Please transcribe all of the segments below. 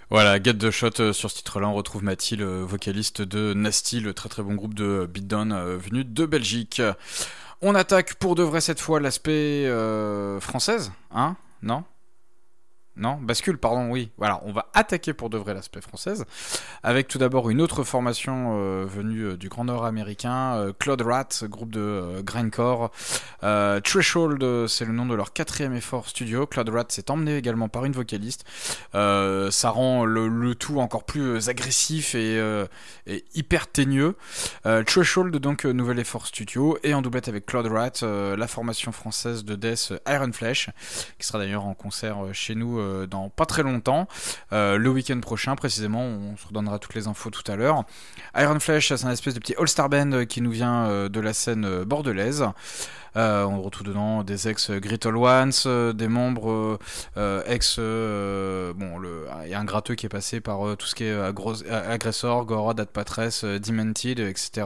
Voilà, Get the Shot sur ce titre-là, on retrouve Mathie, le vocaliste de Nasty, le très très bon groupe de beatdown venu de Belgique. On attaque pour de vrai cette fois l'aspect française, hein? Non, bascule, pardon, oui. Voilà, on va attaquer pour de vrai l'aspect française, avec tout d'abord une autre formation venue du Grand Nord américain, Cloud Rat, groupe de grindcore. Threshold, c'est le nom de leur quatrième effort studio. Cloud Rat s'est emmené également par une vocaliste. Ça rend le tout encore plus agressif et hyper teigneux. Threshold, donc, nouvel effort studio, et en doublette avec Cloud Rat, la formation française de death Iron Flesh, qui sera d'ailleurs en concert chez nous dans pas très longtemps, le week-end prochain précisément. On se redonnera toutes les infos tout à l'heure. Iron Flesh, c'est un espèce de petit all-star band qui nous vient de la scène bordelaise. On retrouve dedans des ex-Grittle Ones, des membres ex... il y a un gratteux qui est passé par tout ce qui est Aggressor, Gorod, Adpatress, Demented, etc.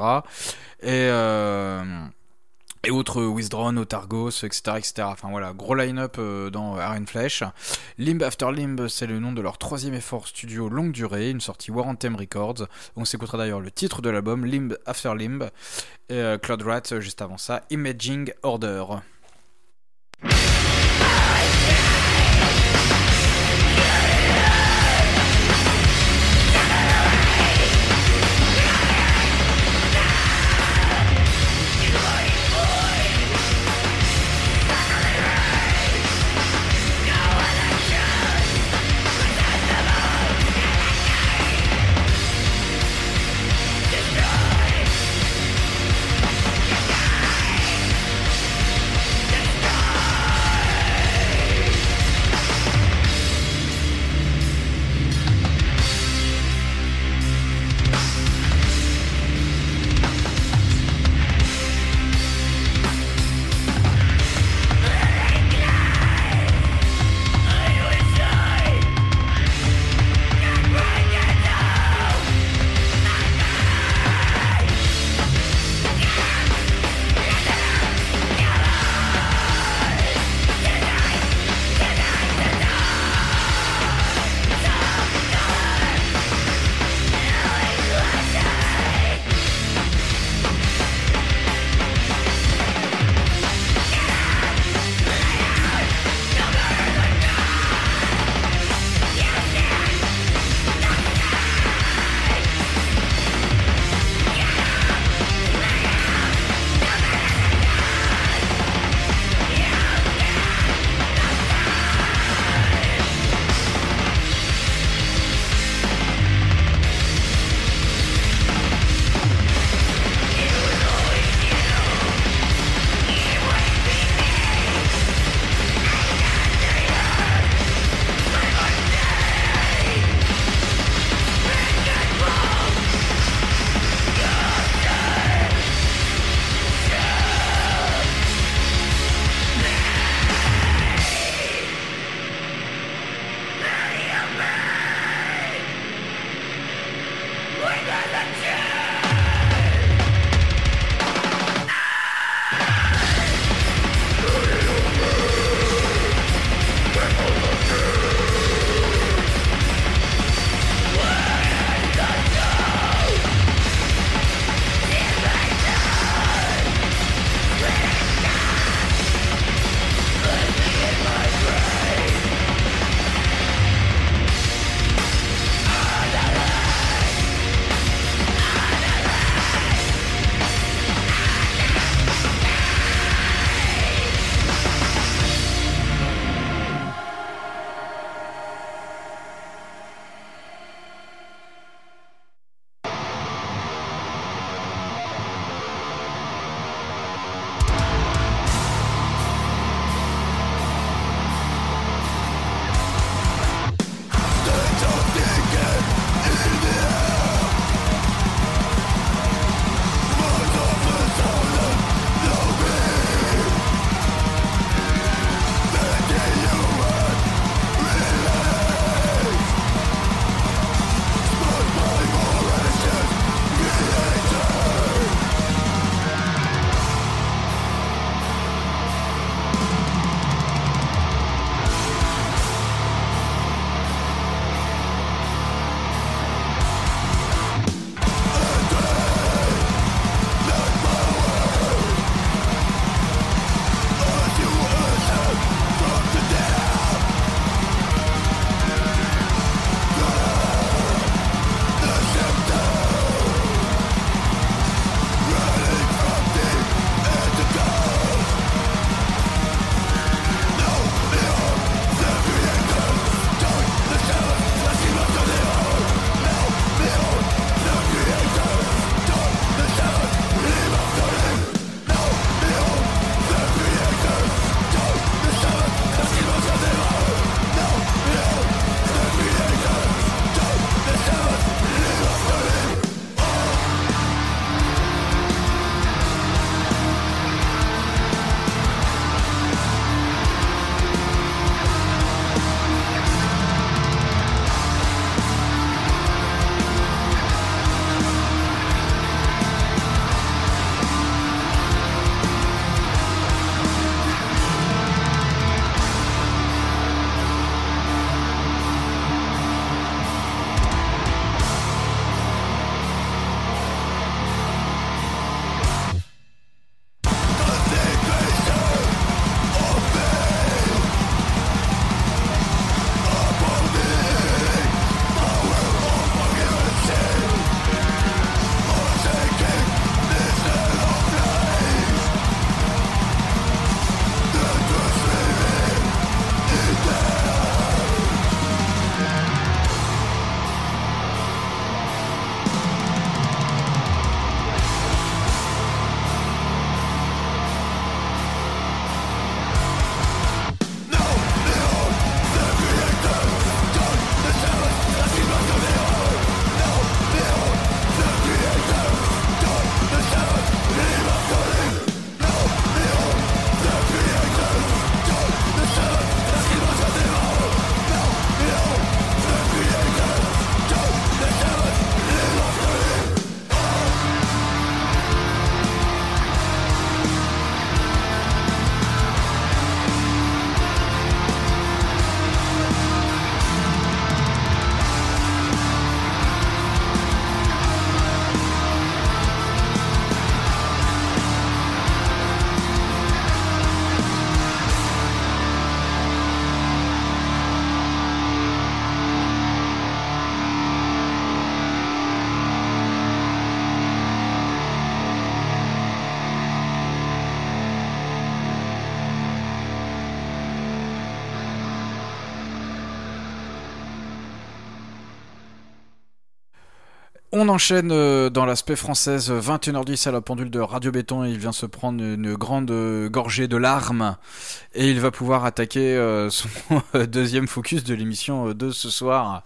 Et autres Withdrawn, Otargos, etc. Enfin voilà, gros line-up dans Iron Flesh. Limb After Limb, c'est le nom de leur troisième effort studio longue durée, une sortie War Anthem Records. On s'écoutera d'ailleurs le titre de l'album, Limb After Limb. Et Cloud Rat, juste avant ça, Imaging Order. On enchaîne dans l'aspect française, 21h10 à la pendule de Radio Béton, et il vient se prendre une grande gorgée de larmes et il va pouvoir attaquer son deuxième focus de l'émission de ce soir.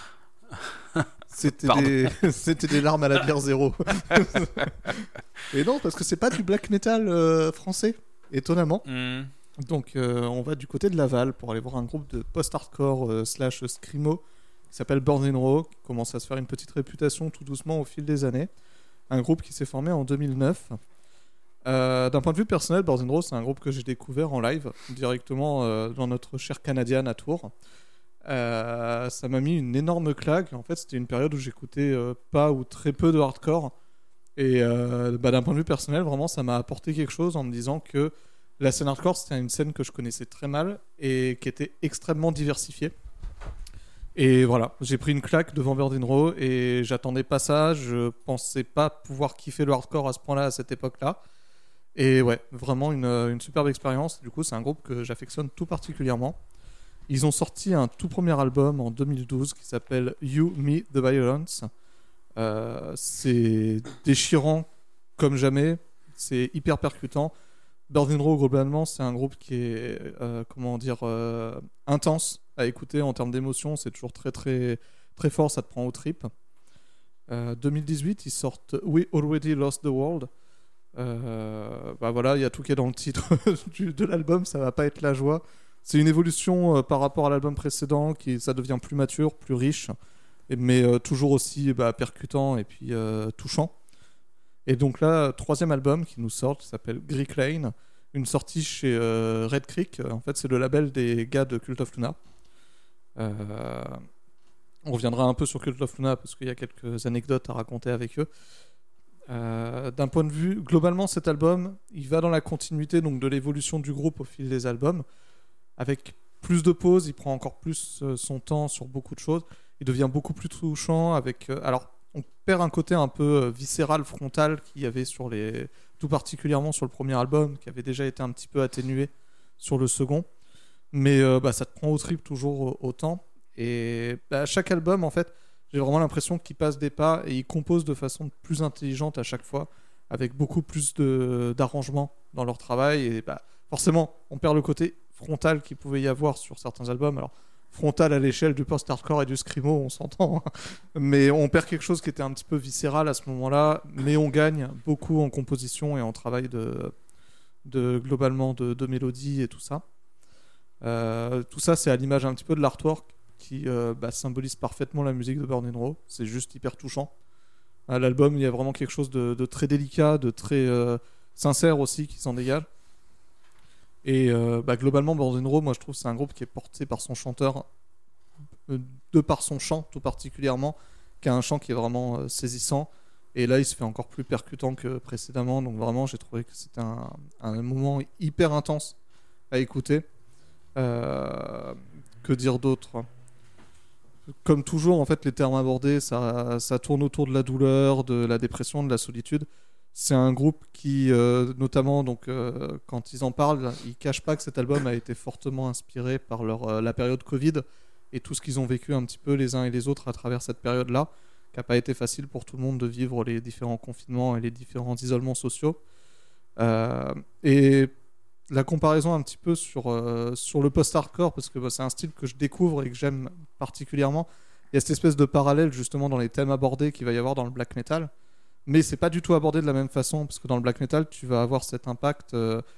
C'était des larmes à la bière zéro. Et non, parce que c'est pas du black metal français, étonnamment. Donc on va du côté de Laval pour aller voir un groupe de post-hardcore slash screamo qui s'appelle Born in Raw, qui commence à se faire une petite réputation tout doucement au fil des années. Un groupe qui s'est formé en 2009. D'un point de vue personnel, Born in Raw, c'est un groupe que j'ai découvert en live, directement dans notre cher Canadian à Tours. Ça m'a mis une énorme claque. En fait, c'était une période où j'écoutais pas ou très peu de hardcore. Et d'un point de vue personnel, vraiment, ça m'a apporté quelque chose en me disant que la scène hardcore, c'était une scène que je connaissais très mal et qui était extrêmement diversifiée. Et voilà, j'ai pris une claque devant Bird in Row et j'attendais pas ça. Je pensais pas pouvoir kiffer le hardcore à ce point-là, à cette époque-là. Et ouais, vraiment une superbe expérience. Du coup, c'est un groupe que j'affectionne tout particulièrement. Ils ont sorti un tout premier album en 2012 qui s'appelle You, Me, The Violence. C'est déchirant comme jamais. C'est hyper percutant. Bird in Row, globalement, c'est un groupe qui est intense à écouter en termes d'émotion. C'est toujours très très très fort, ça te prend aux tripes. 2018, ils sortent We Already Lost the World. Voilà, il y a tout qui est dans le titre de l'album, ça va pas être la joie. C'est une évolution par rapport à l'album précédent, ça devient plus mature, plus riche, mais toujours aussi percutant et puis touchant. Et donc là, troisième album qui nous sort, qui s'appelle Greek Lane, une sortie chez Red Creek. En fait, c'est le label des gars de Cult of Luna. On reviendra un peu sur Cult of Luna parce qu'il y a quelques anecdotes à raconter avec eux. D'un point de vue, globalement, cet album, il va dans la continuité donc, de l'évolution du groupe au fil des albums, avec plus de pauses, il prend encore plus son temps sur beaucoup de choses, il devient beaucoup plus touchant, alors on perd un côté un peu viscéral, frontal, qu'il y avait tout particulièrement sur le premier album, qui avait déjà été un petit peu atténué sur le second, mais ça te prend au trip toujours autant, et chaque album, en fait, j'ai vraiment l'impression qu'ils passent des pas et ils composent de façon plus intelligente à chaque fois, avec beaucoup plus d'arrangements dans leur travail. Et forcément, on perd le côté frontal qu'il pouvait y avoir sur certains albums. Alors, frontal à l'échelle du post-hardcore et du screamo, on s'entend. Hein. Mais on perd quelque chose qui était un petit peu viscéral à ce moment-là. Mais on gagne beaucoup en composition et en travail globalement de mélodie et tout ça. Tout ça, c'est à l'image un petit peu de l'artwork qui symbolise parfaitement la musique de Born in Raw. C'est juste hyper touchant. À l'album, il y a vraiment quelque chose de très délicat, de très sincère aussi qui s'en dégage. Et globalement, Born in Raw, moi je trouve que c'est un groupe qui est porté par son chanteur, de par son chant tout particulièrement, qui a un chant qui est vraiment saisissant. Et là, il se fait encore plus percutant que précédemment. Donc vraiment, j'ai trouvé que c'était un moment hyper intense à écouter. Que dire d'autre ? Comme toujours, en fait, les termes abordés, ça tourne autour de la douleur, de la dépression, de la solitude. C'est un groupe qui, notamment, quand ils en parlent, ils cachent pas que cet album a été fortement inspiré par la période Covid et tout ce qu'ils ont vécu un petit peu les uns et les autres à travers cette période-là, qui n'a pas été facile pour tout le monde de vivre les différents confinements et les différents isolements sociaux. Et la comparaison un petit peu sur le post-hardcore, parce que c'est un style que je découvre et que j'aime particulièrement. Il y a cette espèce de parallèle justement dans les thèmes abordés qu'il va y avoir dans le black metal, mais c'est pas du tout abordé de la même façon, parce que dans le black metal tu vas avoir cet impact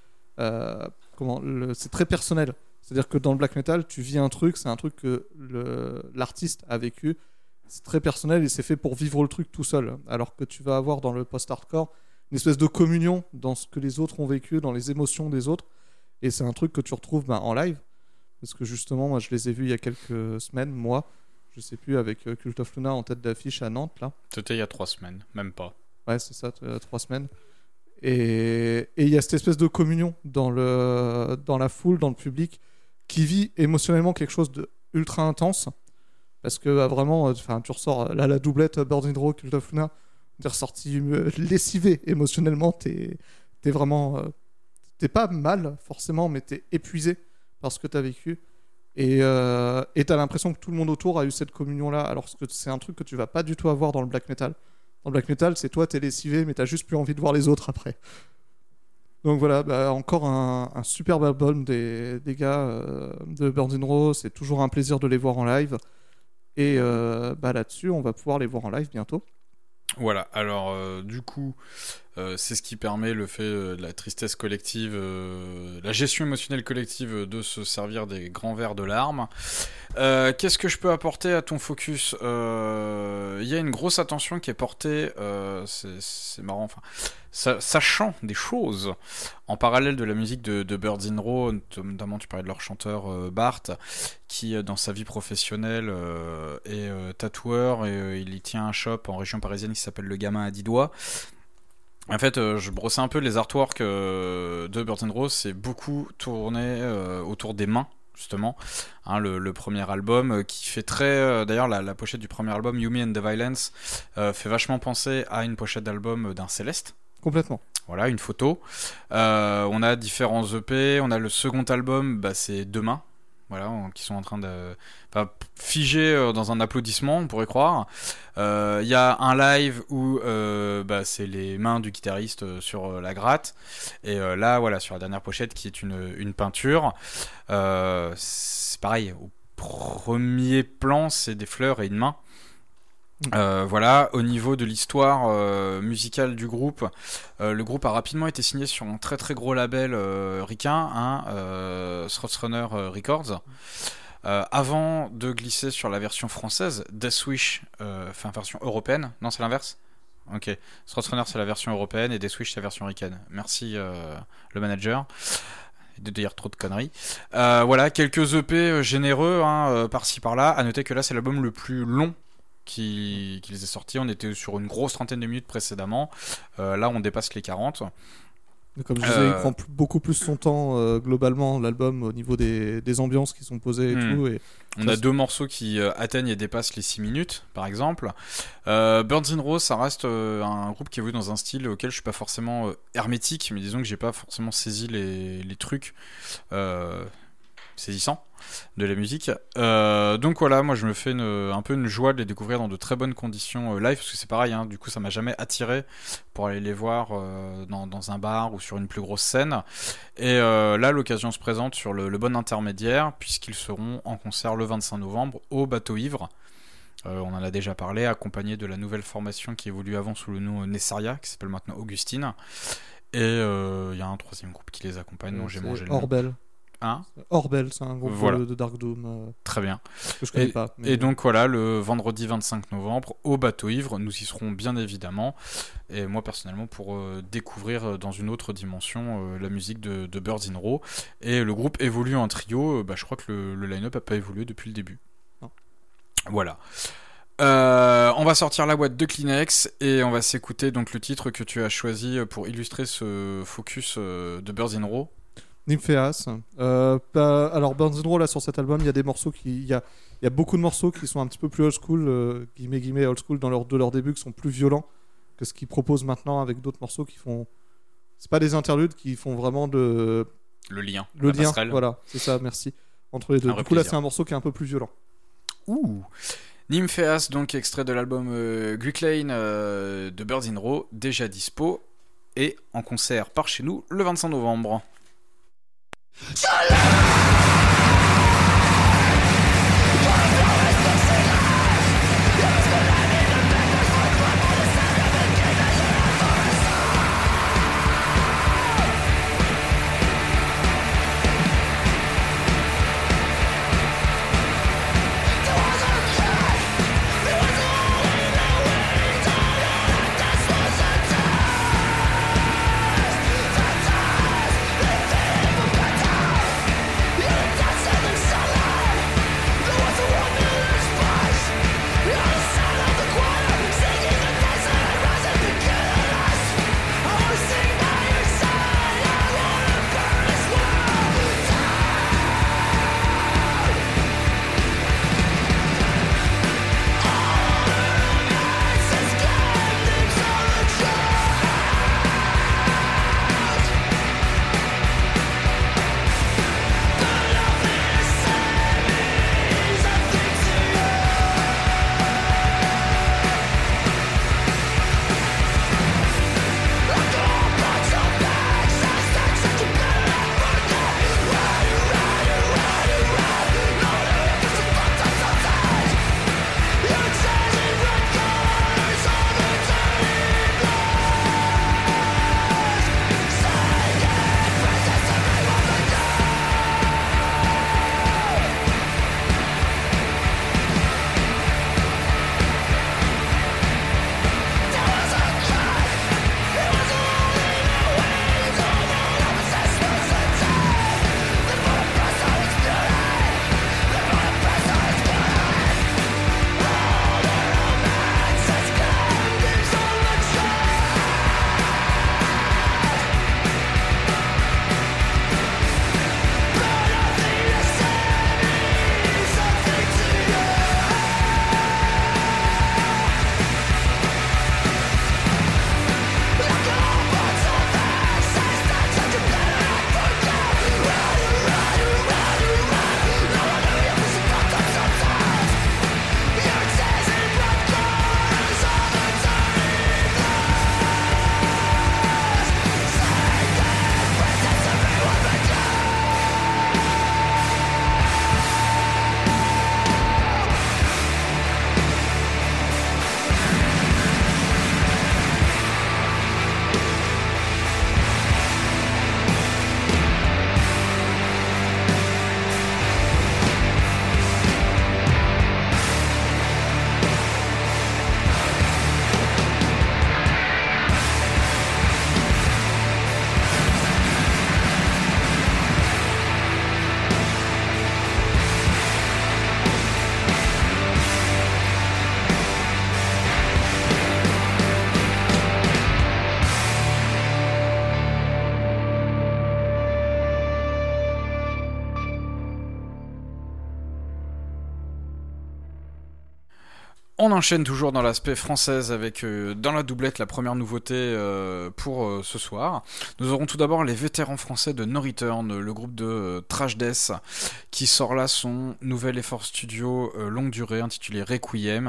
c'est très personnel, c'est-à-dire que dans le black metal tu vis un truc, c'est un truc que l'artiste a vécu, c'est très personnel et c'est fait pour vivre le truc tout seul, alors que tu vas avoir dans le post-hardcore une espèce de communion dans ce que les autres ont vécu, dans les émotions des autres. Et c'est un truc que tu retrouves en live. Parce que justement, moi, je les ai vus il y a quelques semaines, je sais plus, avec Cult of Luna en tête d'affiche à Nantes, là. C'était il y a 3 semaines, même pas. Ouais, c'est ça, 3 semaines. Et il y a cette espèce de communion dans la foule, dans le public, qui vit émotionnellement quelque chose de ultra intense. Parce que vraiment, tu ressors là la doublette Born in Raw, Cult of Luna, t'es ressorti lessivé émotionnellement, t'es vraiment t'es pas mal forcément, mais t'es épuisé par ce que t'as vécu, Et t'as l'impression que tout le monde autour a eu cette communion-là, alors que c'est un truc que tu vas pas du tout avoir dans le black metal. Dans le black metal, c'est toi, t'es lessivé, mais t'as juste plus envie de voir les autres après. Donc voilà, encore un superbe album des gars de Birds in Row. C'est toujours un plaisir de les voir en live. Et là-dessus, on va pouvoir les voir en live bientôt. Voilà, alors du coup, c'est ce qui permet le fait de la tristesse collective, la gestion émotionnelle collective de se servir des grands verres de larmes. Qu'est-ce que je peux apporter à ton focus ? Il y a une grosse attention qui est portée, c'est marrant, enfin, sachant des choses en parallèle de la musique de Birds in Row, notamment tu parlais de leur chanteur Bart, qui dans sa vie professionnelle est tatoueur et il y tient un shop en région parisienne qui s'appelle Le Gamin à 10 doigts. En fait, je brossais un peu les artworks de Birds in Row, c'est beaucoup tourné autour des mains, justement. Hein, le premier album qui fait très... d'ailleurs, la pochette du premier album, You Me and the Violence, fait vachement penser à une pochette d'album d'un Céleste. Complètement. Voilà, une photo. On a différents EP, on a le second album, c'est deux mains. Voilà, qui sont en train de figer dans un applaudissement, on pourrait croire. Il y a un live où c'est les mains du guitariste sur la gratte. Et là, voilà, sur la dernière pochette, qui est une peinture. C'est pareil, au premier plan, c'est des fleurs et une main. Voilà, au niveau de l'histoire musicale du groupe, le groupe a rapidement été signé sur un très très gros label ricain, Throatrunner Records, avant de glisser sur la version française, Death Wish, version européenne. Non, c'est l'inverse. Ok, Throatrunner c'est la version européenne et Death Wish c'est la version ricaine. Merci le manager de dire trop de conneries. Voilà, quelques EP généreux par-ci par-là. À noter que là c'est l'album le plus long qui les est sortis. On était sur une grosse trentaine de minutes précédemment. Là, on dépasse les 40. Comme je disais, il prend beaucoup plus son temps globalement, l'album, au niveau des ambiances qui sont posées et tout. Et on a deux morceaux qui atteignent et dépassent les 6 minutes, par exemple. Birds in Row, ça reste un groupe qui évolue dans un style auquel je suis pas forcément hermétique, mais disons que j'ai pas forcément saisi les trucs saisissants de la musique. Donc voilà, moi je me fais un peu une joie de les découvrir dans de très bonnes conditions live, parce que c'est pareil, du coup ça m'a jamais attiré pour aller les voir dans un bar ou sur une plus grosse scène. Et là l'occasion se présente sur le bon intermédiaire, puisqu'ils seront en concert le 25 novembre au Bateau Ivre. On en a déjà parlé, accompagné de la nouvelle formation qui évolue avant sous le nom Nessaria, qui s'appelle maintenant Augustine. Et il y a un troisième groupe qui les accompagne, dont j'ai mangé le nom. Orbel. Orbel, c'est un groupe de Dark Doom. Très bien. Que je connais pas. Mais... Et donc voilà, le vendredi 25 novembre, au Bateau Ivre, nous y serons bien évidemment. Et moi personnellement, pour découvrir dans une autre dimension la musique de Birds in Row. Et le groupe évolue en trio. Je crois que le line-up n'a pas évolué depuis le début. Non. Voilà. On va sortir la boîte de Kleenex et on va s'écouter donc le titre que tu as choisi pour illustrer ce focus de Birds in Row. Nymphéas. Alors Birds in Row, là sur cet album, il y a des morceaux il y a beaucoup de morceaux qui sont un petit peu plus old school, guillemets old school de leur début, qui sont plus violents que ce qu'ils proposent maintenant, avec d'autres morceaux qui font, c'est pas des interludes, qui font vraiment le lien, passerelle. Voilà, c'est ça, merci, entre les deux. Du coup là c'est un morceau qui est un peu plus violent. Nymphéas, donc extrait de l'album Greek Lane de Birds in Row, déjà dispo et en concert par chez nous le 25 novembre. Yeah. On enchaîne toujours dans l'aspect française avec dans la doublette la première nouveauté pour ce soir. Nous aurons tout d'abord les vétérans français de No Return, le groupe de Trash Death qui sort là son nouvel effort studio longue durée intitulé Requiem.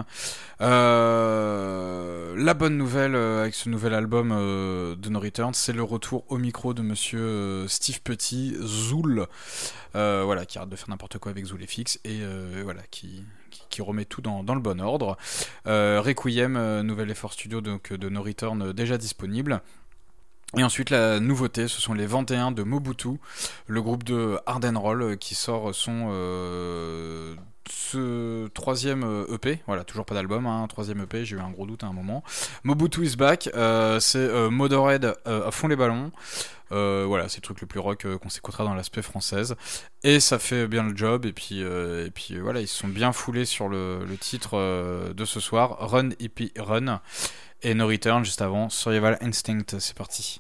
La bonne nouvelle avec ce nouvel album de No Return, c'est le retour au micro de monsieur Steve Petit, Zool, voilà, qui arrête de faire n'importe quoi avec Zool FX et voilà, qui remet tout dans le bon ordre. Requiem, nouvel effort studio donc, de No Return déjà disponible. Et ensuite la nouveauté, ce sont les 21 de Mobutu, le groupe de Hard and Roll qui sort son ce troisième EP, voilà, toujours pas d'album, hein, troisième EP, j'ai eu un gros doute à un moment. Mobutu is back, c'est Motörhead à fond les ballons. Voilà, c'est le truc le plus rock qu'on s'écoutera dans l'aspect française, et ça fait bien le job. Et puis voilà, ils se sont bien foulés sur le titre de ce soir, Run Hippie Run, et No Return juste avant, Survival Instinct. C'est parti.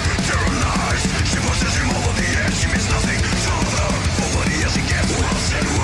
She must have all of the edge, she missed nothing. So the nobody else she gets.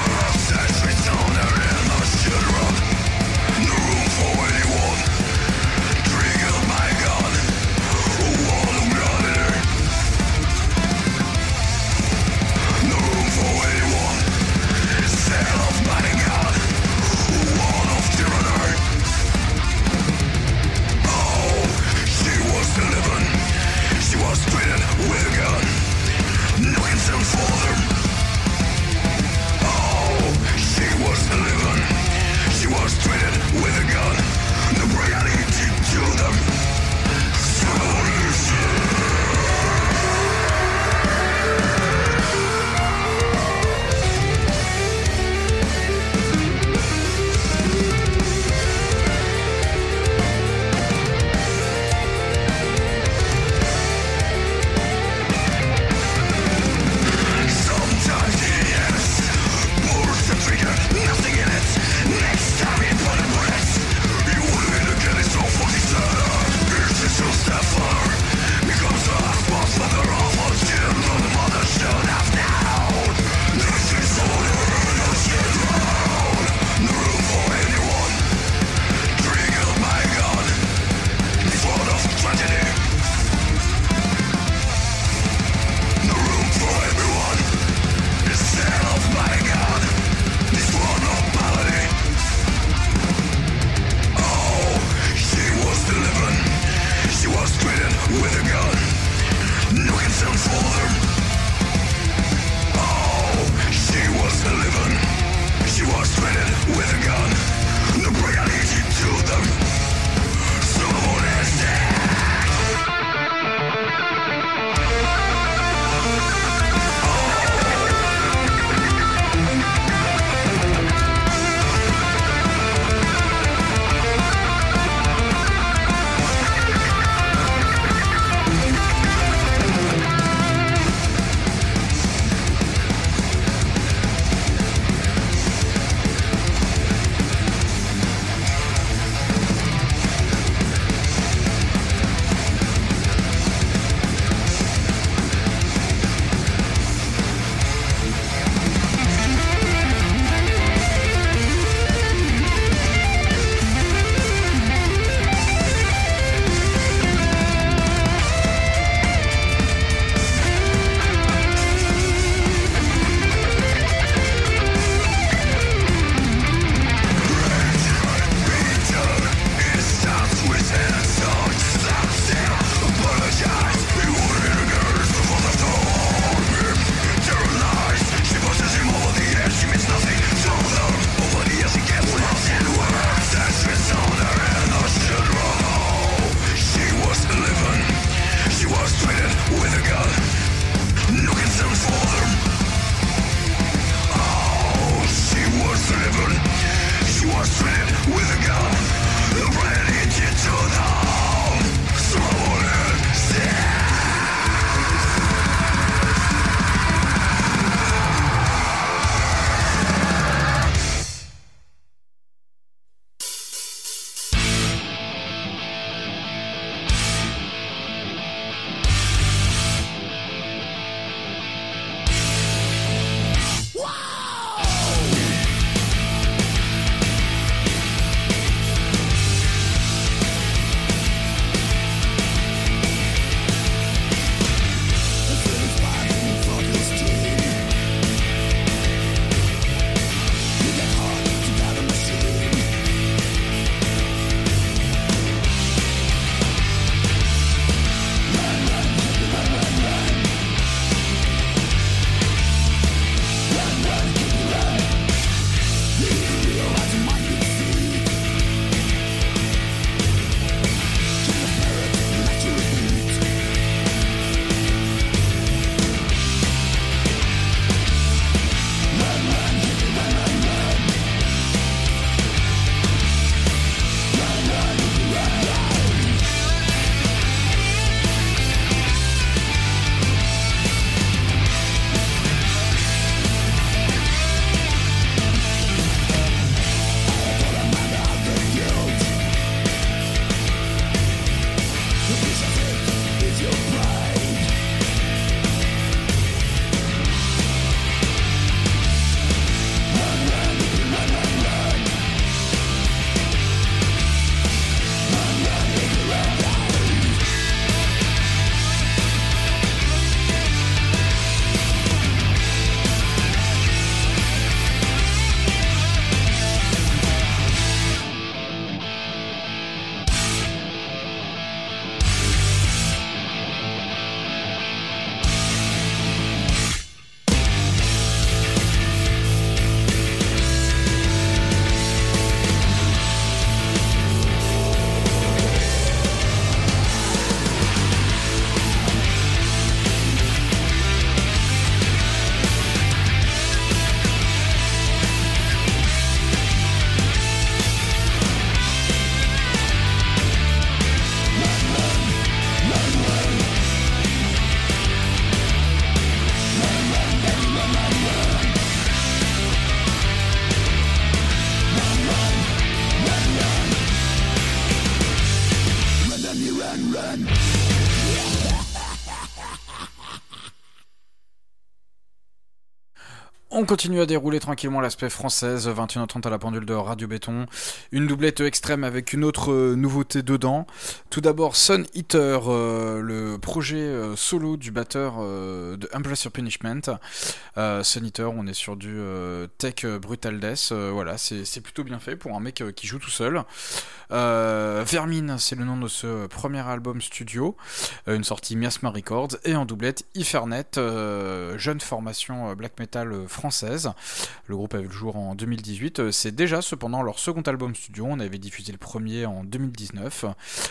On continue à dérouler tranquillement l'aspect française, 21h30 à la pendule de Radio Béton. Une doublette extrême avec une autre nouveauté dedans. Tout d'abord Sun Eater, le projet solo du batteur de Embrace Your Punishment. Sun Eater, on est sur du tech brutal death. Voilà, c'est plutôt bien fait pour un mec qui joue tout seul. Vermine, c'est le nom de ce premier album studio. Une sortie Miasma Records. Et en doublette, Ifernet, jeune formation black metal française. Le groupe avait vu le jour en 2018. C'est déjà cependant leur second album studio. On avait diffusé le premier en 2019.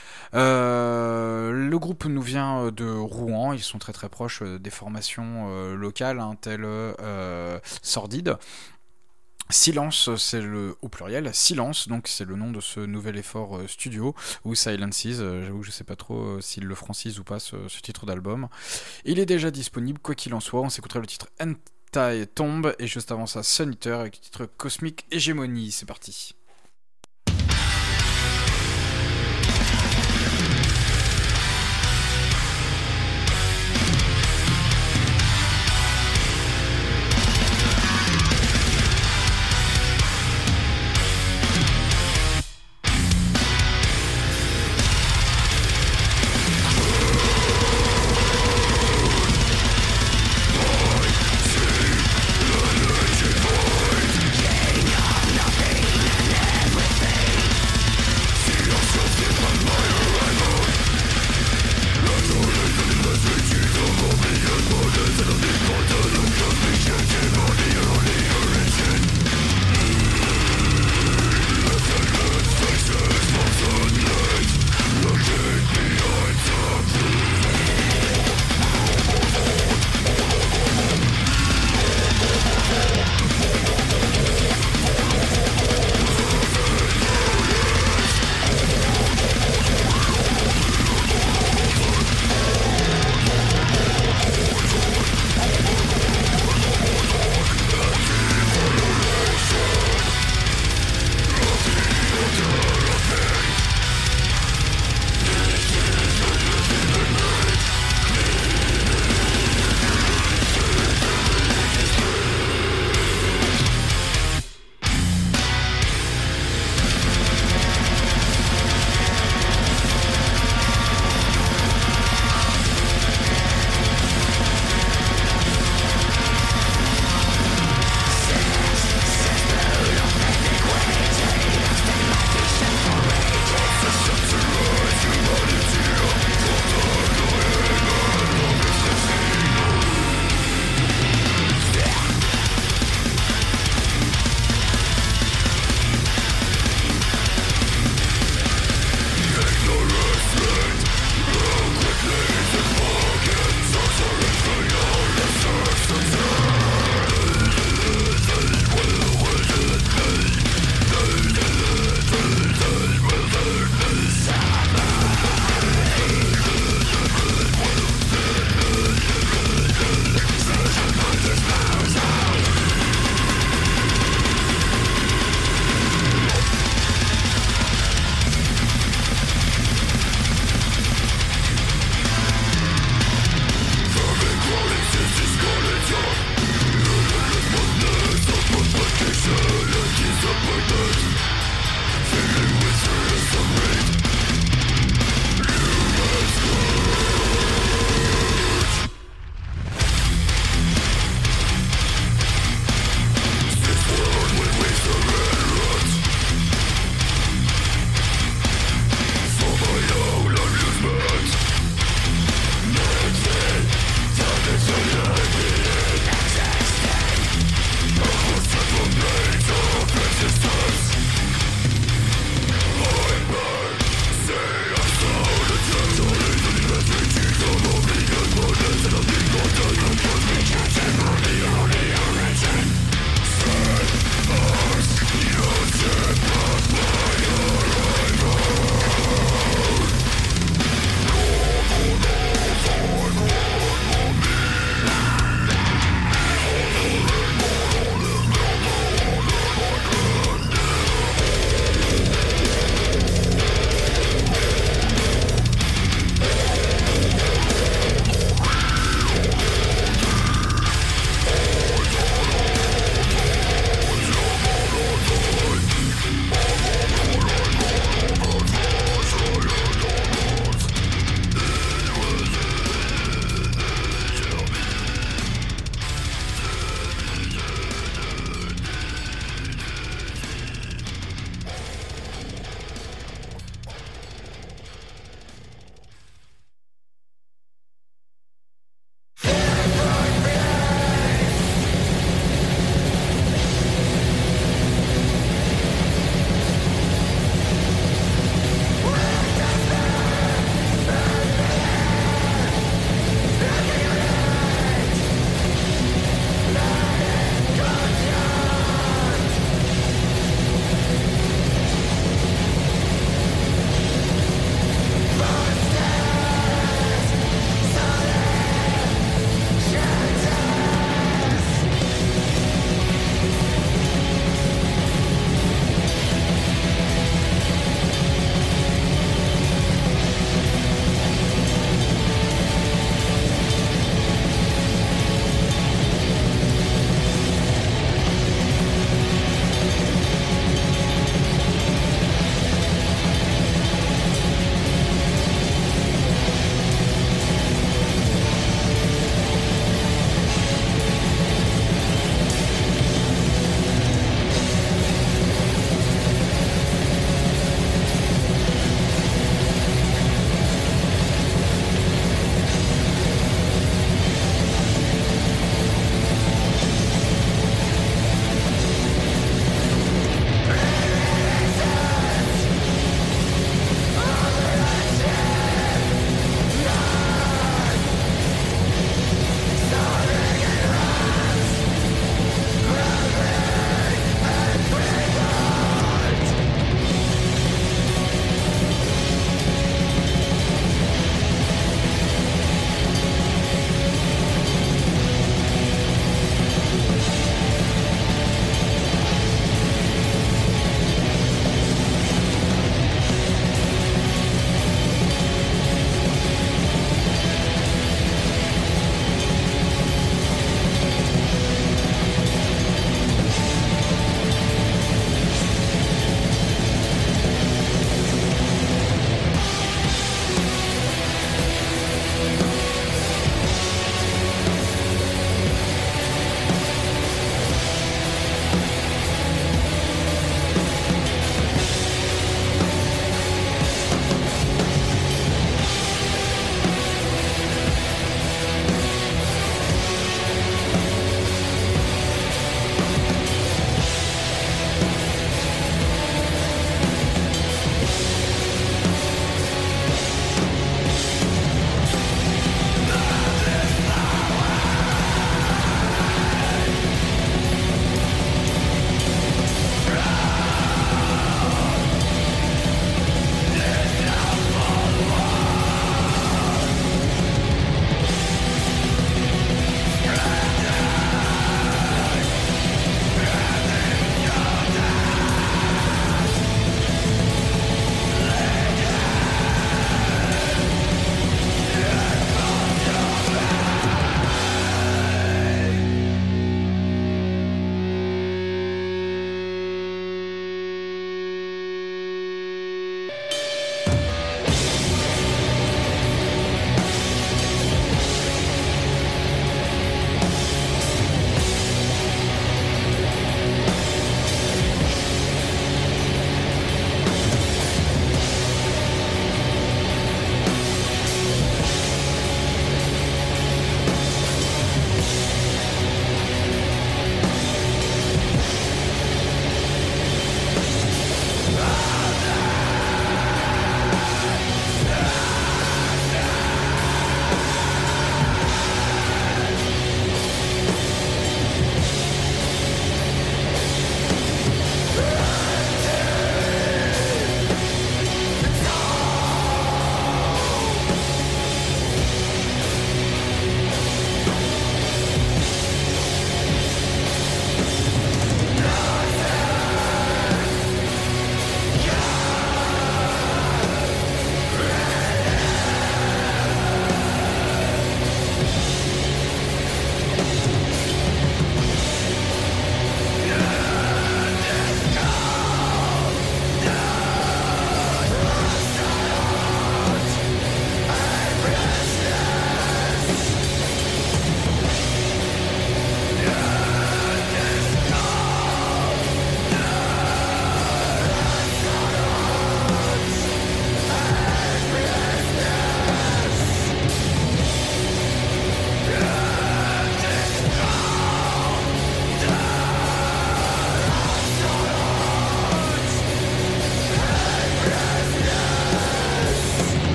Le groupe nous vient de Rouen. Ils sont très très proches des formations locales, telles Sordide. Silence, c'est le au pluriel. Silence, donc c'est le nom de ce nouvel effort studio, ou Silences. J'avoue que je sais pas trop s'il le francise ou pas ce titre d'album. Il est déjà disponible, quoi qu'il en soit. On s'écoutera le titre Hentai Tombe et juste avant ça Sun Eater avec le titre Cosmic Hégémonie. C'est parti. Nothing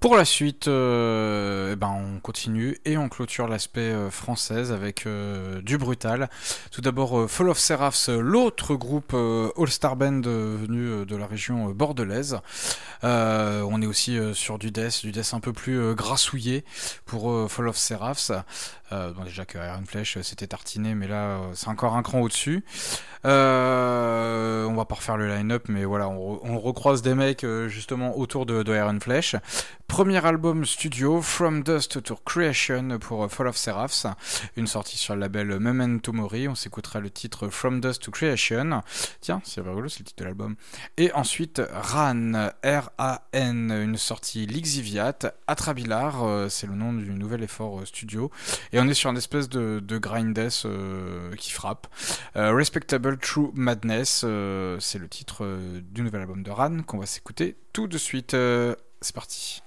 Pour la suite, on continue et on clôture l'aspect française avec du brutal. Tout d'abord, Fall of Seraphs, l'autre groupe all-star band venu de la région bordelaise. On est aussi sur du death un peu plus grassouillé pour Fall of Seraphs. Déjà que Iron Flesh c'était tartiné, mais là c'est encore un cran au-dessus. On va pas refaire le line-up, mais voilà, on recroise des mecs justement autour de Iron Flesh. Premier album studio, From Dust to Creation pour Fall of Seraphs, une sortie sur le label Memento Mori. On s'écoutera le titre From Dust to Creation. Tiens, c'est rigolo, c'est le titre de l'album. Et ensuite Ran, R-A-N, une sortie Lixiviat, Atrabilar, c'est le nom du nouvel effort studio. Et on est sur une espèce de grind death qui frappe. Respectable True Madness, c'est le titre du nouvel album de Ran qu'on va s'écouter tout de suite. C'est parti.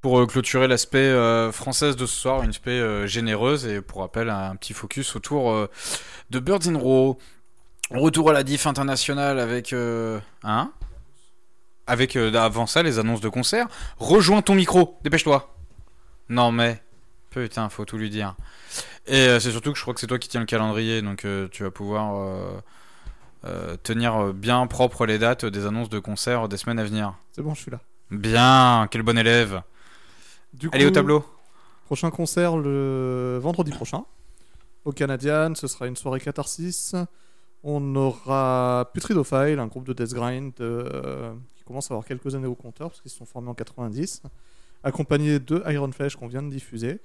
pour clôturer l'aspect française de ce soir, une aspect généreuse et pour rappel un petit focus autour de Birds in Row. Retour à la diff internationale avec avant ça les annonces de concert. Rejoins ton micro, dépêche-toi. Non mais putain, faut tout lui dire. Et c'est surtout que je crois que c'est toi qui tiens le calendrier, donc tu vas pouvoir tenir bien propre les dates des annonces de concert des semaines à venir. C'est bon, je suis là. Bien, quel bon élève. Allez au tableau. Prochain concert le vendredi prochain au Canadian, ce sera une soirée catharsis. On aura Putridophile, un groupe de death grind qui commence à avoir quelques années au compteur parce qu'ils se sont formés en 90, accompagné de Iron Flesh qu'on vient de diffuser.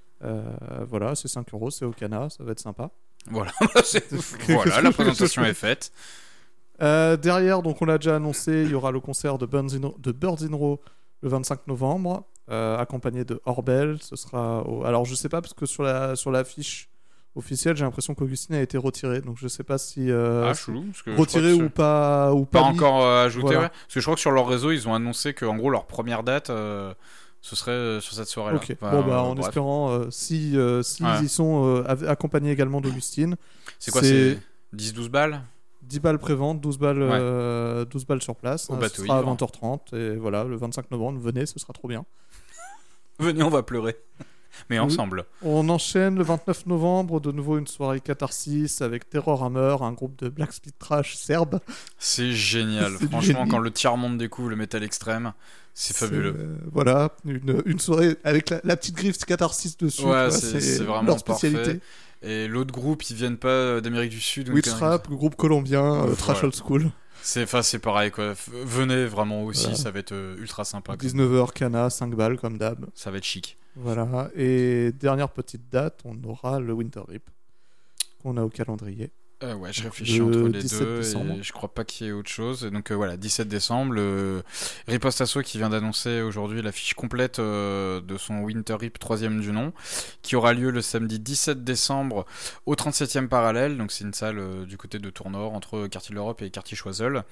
Voilà, c'est 5€, c'est au Cana, ça va être sympa. Voilà, voilà, la présentation est faite. Derrière, donc on l'a déjà annoncé, il y aura le concert de Birds in Row le 25 novembre, accompagné de Orbel. Ce sera alors je sais pas parce que sur la fiche officielle, j'ai l'impression qu'Augustine a été retiré, donc je sais pas si chelou, parce que retiré ou pas encore ajouté. Voilà. Ouais. Parce que je crois que sur leur réseau, ils ont annoncé que en gros leur première date ce serait sur cette soirée-là. Ok. Enfin, en espérant si ils y sont accompagnés également d'Augustine. C'est quoi, c'est 10-12 balles 10 balles pré-vente, 12 balles, 12 balles sur place. Au bateau, ce sera à 20h30 et voilà, le 25 novembre, venez, ce sera trop bien. Venez, on va pleurer. Mais ensemble. On enchaîne le 29 novembre, de nouveau une soirée catharsis avec Terror Hammer, un groupe de black split trash serbe. C'est génial. Franchement, quand le tiers-monde découvre le métal extrême, c'est fabuleux. Voilà, une soirée avec la petite griffe catharsis dessus. Ouais, c'est vraiment leur spécialité. Parfait. Et l'autre groupe, ils viennent pas d'Amérique du Sud. Witchtrap, groupe colombien, trash old school. C'est pareil quoi. Venez vraiment aussi, voilà. Ça va être ultra sympa. 19h Cana, 5 balles comme d'hab. Ça va être chic. Voilà. Et dernière petite date, on aura le Winter Rip qu'on a au calendrier. Ouais, je réfléchis entre les deux et je crois pas qu'il y ait autre chose. Et donc voilà, 17 décembre, le Riposte Asso qui vient d'annoncer aujourd'hui la fiche complète de son Winter Rip 3e du nom, qui aura lieu le samedi 17 décembre au 37e parallèle. Donc c'est une salle du côté de Tournord entre Quartier de l'Europe et Quartier Choiseul.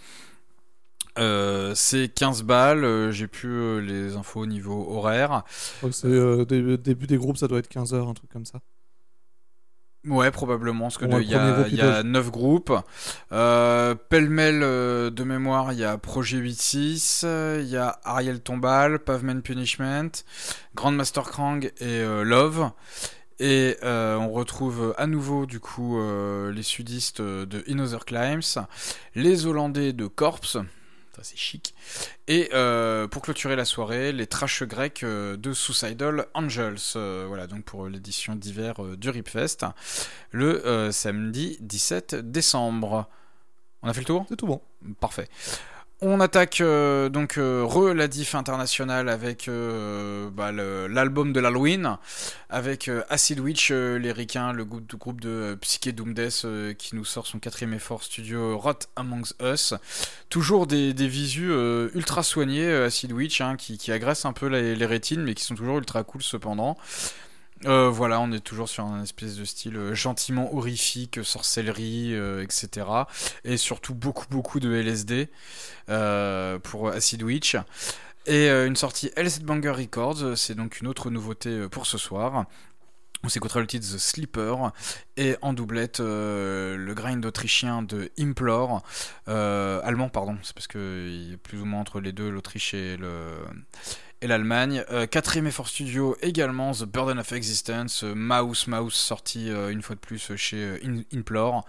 C'est 15 balles, j'ai plus les infos au niveau horaire. Je crois que c'est début des groupes, ça doit être 15h, un truc comme ça. Ouais, probablement, parce que il y a 9 groupes. Pêle-mêle de mémoire, il y a Projet 86, il y a Ariel Tombal, Pavement Punishment, Grandmaster Krang et Love. Et on retrouve à nouveau du coup les sudistes de In Other Climes, les Hollandais de Corpse. Ça c'est chic. Et pour clôturer la soirée, les trash grecs de Suicidal Angels. Voilà, donc pour l'édition d'hiver du Ripfest, le samedi 17 décembre. On a fait le tour ? C'est tout bon. Parfait. On attaque donc la diff internationale avec l'album de l'Halloween, avec Acid Witch, les Ricains, le groupe de Psyché Doom Death qui nous sort son 4e effort studio Rot Amongst Us. Toujours des visus ultra soignés, Acid Witch, hein, qui agressent un peu les rétines, mais qui sont toujours ultra cool cependant. Voilà, on est toujours sur un espèce de style gentiment horrifique, sorcellerie, etc. Et surtout beaucoup de LSD pour Acid Witch. Et une sortie LSD Banger Records, c'est donc une autre nouveauté pour ce soir. On s'écoutera le titre The Sleeper et en doublette le grind autrichien de Implore, allemand pardon, c'est parce qu'il y a plus ou moins entre les deux, l'Autriche et l'Allemagne. 4e effort studio également, The Burden of Existence, Mouse sorti une fois de plus chez Implore.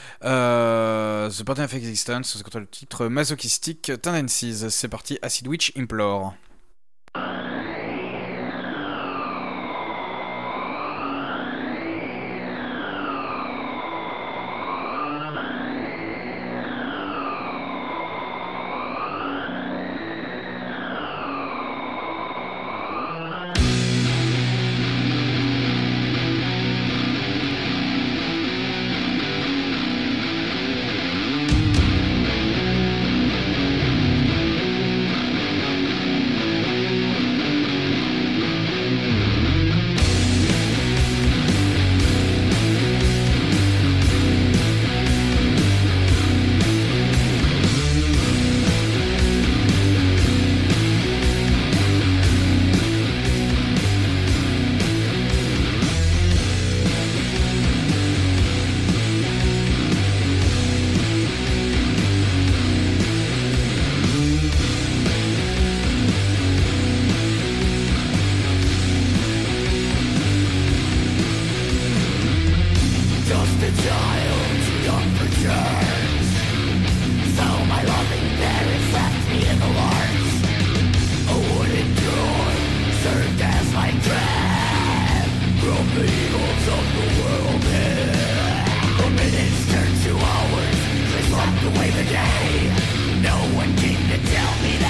The Burden of Existence, c'est contre le titre Masochistic Tendencies. C'est parti, Acid Witch Implore. the day. No one came to tell me that